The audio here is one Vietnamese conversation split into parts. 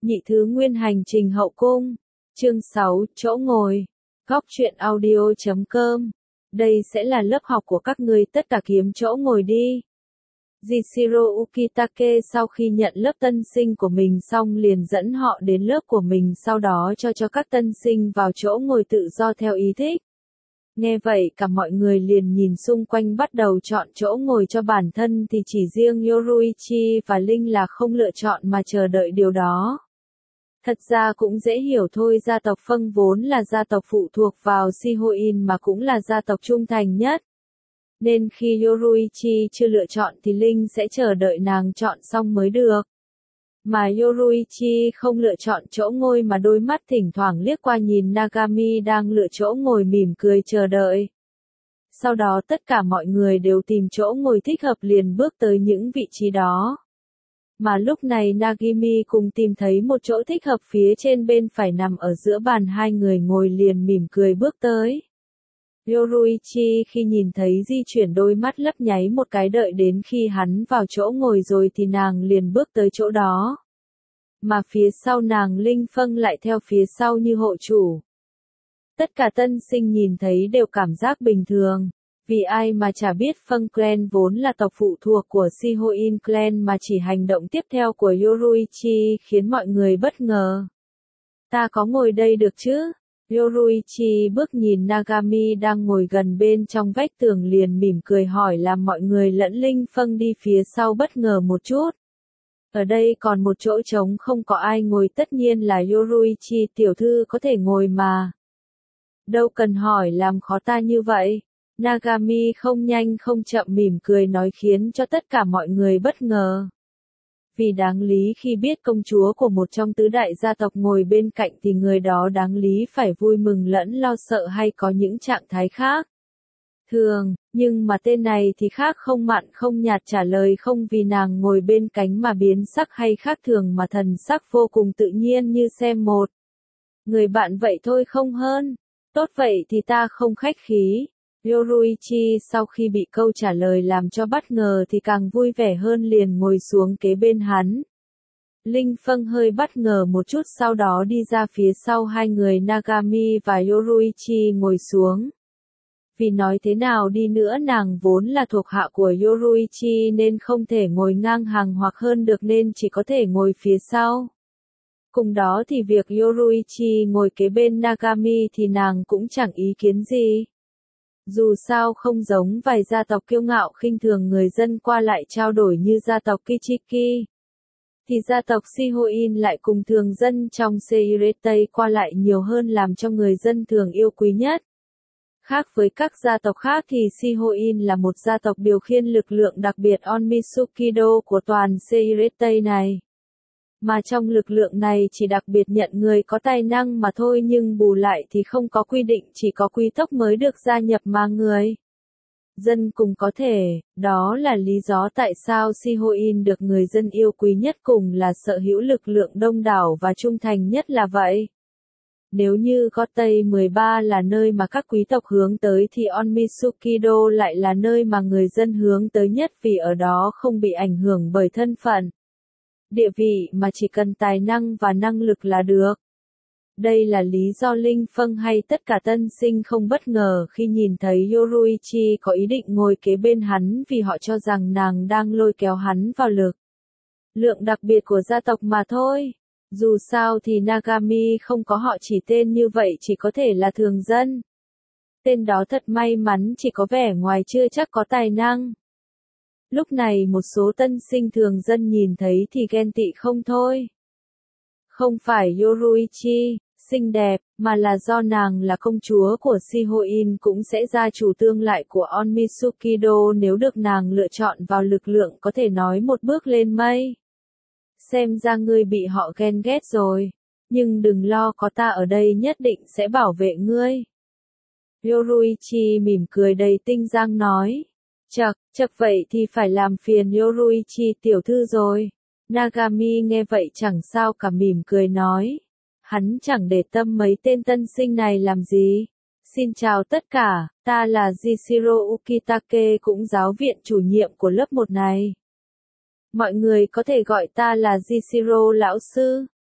Nhị thứ nguyên hành trình hậu cung. Chương 6, chỗ ngồi. Góc truyện audio.com. Đây sẽ là lớp học của các ngươi, tất cả kiếm chỗ ngồi đi. Jishiro Ukitake sau khi nhận lớp tân sinh của mình xong liền dẫn họ đến lớp của mình, sau đó cho các tân sinh vào chỗ ngồi tự do theo ý thích. Nghe vậy cả mọi người liền nhìn xung quanh bắt đầu chọn chỗ ngồi cho bản thân, thì chỉ riêng Yoruichi và Linh là không lựa chọn mà chờ đợi điều đó. Thật ra cũng dễ hiểu thôi, gia tộc Phân vốn là gia tộc phụ thuộc vào Shihoin mà cũng là gia tộc trung thành nhất. Nên khi Yoruichi chưa lựa chọn thì Linh sẽ chờ đợi nàng chọn xong mới được. Mà Yoruichi không lựa chọn chỗ ngồi mà đôi mắt thỉnh thoảng liếc qua nhìn Nagami đang lựa chỗ ngồi mỉm cười chờ đợi. Sau đó tất cả mọi người đều tìm chỗ ngồi thích hợp liền bước tới những vị trí đó. Mà lúc này Nagimi cùng tìm thấy một chỗ thích hợp phía trên bên phải nằm ở giữa bàn, hai người ngồi liền mỉm cười bước tới. Yoruichi khi nhìn thấy di chuyển đôi mắt lấp nháy một cái, đợi đến khi hắn vào chỗ ngồi rồi thì nàng liền bước tới chỗ đó. Mà phía sau nàng Linh Phân lại theo phía sau như hộ chủ. Tất cả tân sinh nhìn thấy đều cảm giác bình thường. Vì ai mà chả biết Phân Clan vốn là tộc phụ thuộc của Shihoin Clan, mà chỉ hành động tiếp theo của Yoruichi khiến mọi người bất ngờ. Ta có ngồi đây được chứ? Yoruichi bước nhìn Nagami đang ngồi gần bên trong vách tường liền mỉm cười hỏi, làm mọi người lẫn Linh Phân đi phía sau bất ngờ một chút. Ở đây còn một chỗ trống không có ai ngồi, tất nhiên là Yoruichi tiểu thư có thể ngồi mà. Đâu cần hỏi làm khó ta như vậy. Nagami không nhanh không chậm mỉm cười nói khiến cho tất cả mọi người bất ngờ. Vì đáng lý khi biết công chúa của một trong tứ đại gia tộc ngồi bên cạnh thì người đó đáng lý phải vui mừng lẫn lo sợ hay có những trạng thái khác thường, nhưng mà tên này thì khác, không mặn không nhạt, trả lời không vì nàng ngồi bên cánh mà biến sắc hay khác thường, mà thần sắc vô cùng tự nhiên như xem một người bạn vậy thôi không hơn. Tốt vậy thì ta không khách khí. Yoruichi sau khi bị câu trả lời làm cho bất ngờ thì càng vui vẻ hơn, liền ngồi xuống kế bên hắn. Linh Phân hơi bất ngờ một chút, sau đó đi ra phía sau hai người Nagami và Yoruichi ngồi xuống. Vì nói thế nào đi nữa nàng vốn là thuộc hạ của Yoruichi nên không thể ngồi ngang hàng hoặc hơn được, nên chỉ có thể ngồi phía sau. Cùng đó thì việc Yoruichi ngồi kế bên Nagami thì nàng cũng chẳng ý kiến gì. Dù sao không giống vài gia tộc kiêu ngạo khinh thường người dân qua lại trao đổi như gia tộc Kichiki, thì gia tộc Shihoin lại cùng thường dân trong Seiretei qua lại nhiều hơn, làm cho người dân thường yêu quý nhất. Khác với các gia tộc khác thì Shihoin là một gia tộc điều khiển lực lượng đặc biệt Onmitsukido của toàn Seiretei này. Mà trong lực lượng này chỉ đặc biệt nhận người có tài năng mà thôi, nhưng bù lại thì không có quy định chỉ có quý tộc mới được gia nhập mà người dân cùng có thể. Đó là lý do tại sao Shihoin được người dân yêu quý nhất, cùng là sở hữu lực lượng đông đảo và trung thành nhất là vậy. Nếu như Gotei 13 là nơi mà các quý tộc hướng tới thì Onmitsukido lại là nơi mà người dân hướng tới nhất, vì ở đó không bị ảnh hưởng bởi thân phận, địa vị mà chỉ cần tài năng và năng lực là được. Đây là lý do Linh Phân hay tất cả tân sinh không bất ngờ khi nhìn thấy Yoruichi có ý định ngồi kế bên hắn, vì họ cho rằng nàng đang lôi kéo hắn vào lực lượng đặc biệt của gia tộc mà thôi. Dù sao thì Nagami không có họ chỉ tên như vậy, chỉ có thể là thường dân. Tên đó thật may mắn, chỉ có vẻ ngoài chưa chắc có tài năng. Lúc này một số tân sinh thường dân nhìn thấy thì ghen tị không thôi. Không phải Yoruichi xinh đẹp, mà là do nàng là công chúa của Shihoin, cũng sẽ gia chủ tương lại của Onmitsukido, nếu được nàng lựa chọn vào lực lượng có thể nói một bước lên mây. Xem ra ngươi bị họ ghen ghét rồi, nhưng đừng lo, có ta ở đây nhất định sẽ bảo vệ ngươi. Yoruichi mỉm cười đầy tinh giang nói. Chật vậy thì phải làm phiền Yoruichi tiểu thư rồi. Nagami nghe vậy chẳng sao cả, mỉm cười nói. Hắn chẳng để tâm mấy tên tân sinh này làm gì. Xin chào tất cả, ta là Jishiro Ukitake, cũng giáo viện chủ nhiệm của lớp 1 này. Mọi người có thể gọi ta là Jishiro lão sư.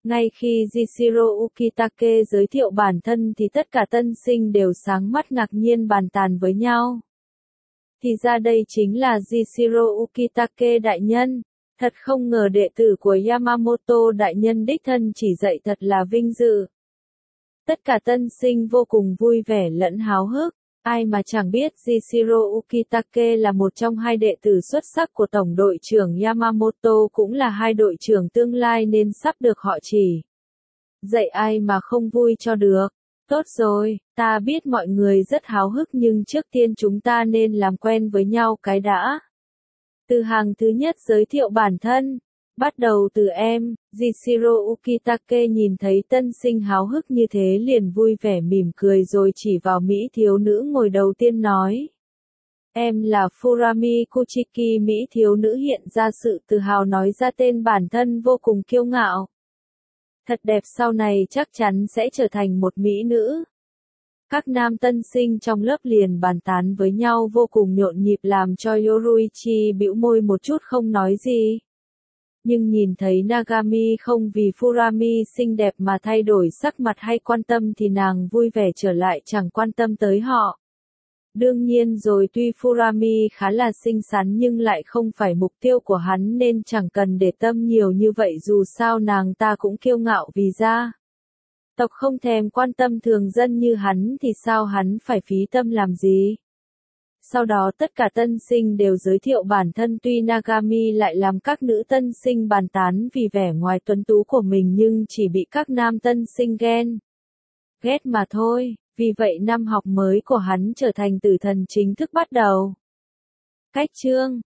Ngay khi Jishiro Ukitake giới thiệu bản thân thì tất cả tân sinh đều sáng mắt ngạc nhiên bàn tán với nhau. Thì ra đây chính là Jishiro Ukitake đại nhân. Thật không ngờ đệ tử của Yamamoto đại nhân đích thân chỉ dạy, thật là vinh dự. Tất cả tân sinh vô cùng vui vẻ lẫn háo hức. Ai mà chẳng biết Jishiro Ukitake là một trong hai đệ tử xuất sắc của Tổng đội trưởng Yamamoto, cũng là hai đội trưởng tương lai nên sắp được họ chỉ dạy, ai mà không vui cho được. Tốt rồi, ta biết mọi người rất háo hức nhưng trước tiên chúng ta nên làm quen với nhau cái đã. Từ hàng thứ nhất giới thiệu bản thân. Bắt đầu từ em. Jishiro Ukitake nhìn thấy tân sinh háo hức như thế liền vui vẻ mỉm cười rồi chỉ vào mỹ thiếu nữ ngồi đầu tiên nói. Em là Furami Kuchiki. Mỹ thiếu nữ hiện ra sự tự hào nói ra tên bản thân vô cùng kiêu ngạo. Thật đẹp, sau này chắc chắn sẽ trở thành một mỹ nữ. Các nam tân sinh trong lớp liền bàn tán với nhau vô cùng nhộn nhịp làm cho Yoruichi bĩu môi một chút không nói gì. Nhưng nhìn thấy Nagami không vì Furami xinh đẹp mà thay đổi sắc mặt hay quan tâm thì nàng vui vẻ trở lại, chẳng quan tâm tới họ. Đương nhiên rồi, tuy Furami khá là xinh xắn nhưng lại không phải mục tiêu của hắn nên chẳng cần để tâm nhiều như vậy, dù sao nàng ta cũng kiêu ngạo vì gia tộc không thèm quan tâm thường dân như hắn thì sao hắn phải phí tâm làm gì. Sau đó tất cả tân sinh đều giới thiệu bản thân, tuy Nagami lại làm các nữ tân sinh bàn tán vì vẻ ngoài tuấn tú của mình nhưng chỉ bị các nam tân sinh ghét mà thôi. Vì vậy năm học mới của hắn trở thành tử thần chính thức bắt đầu. Cách chương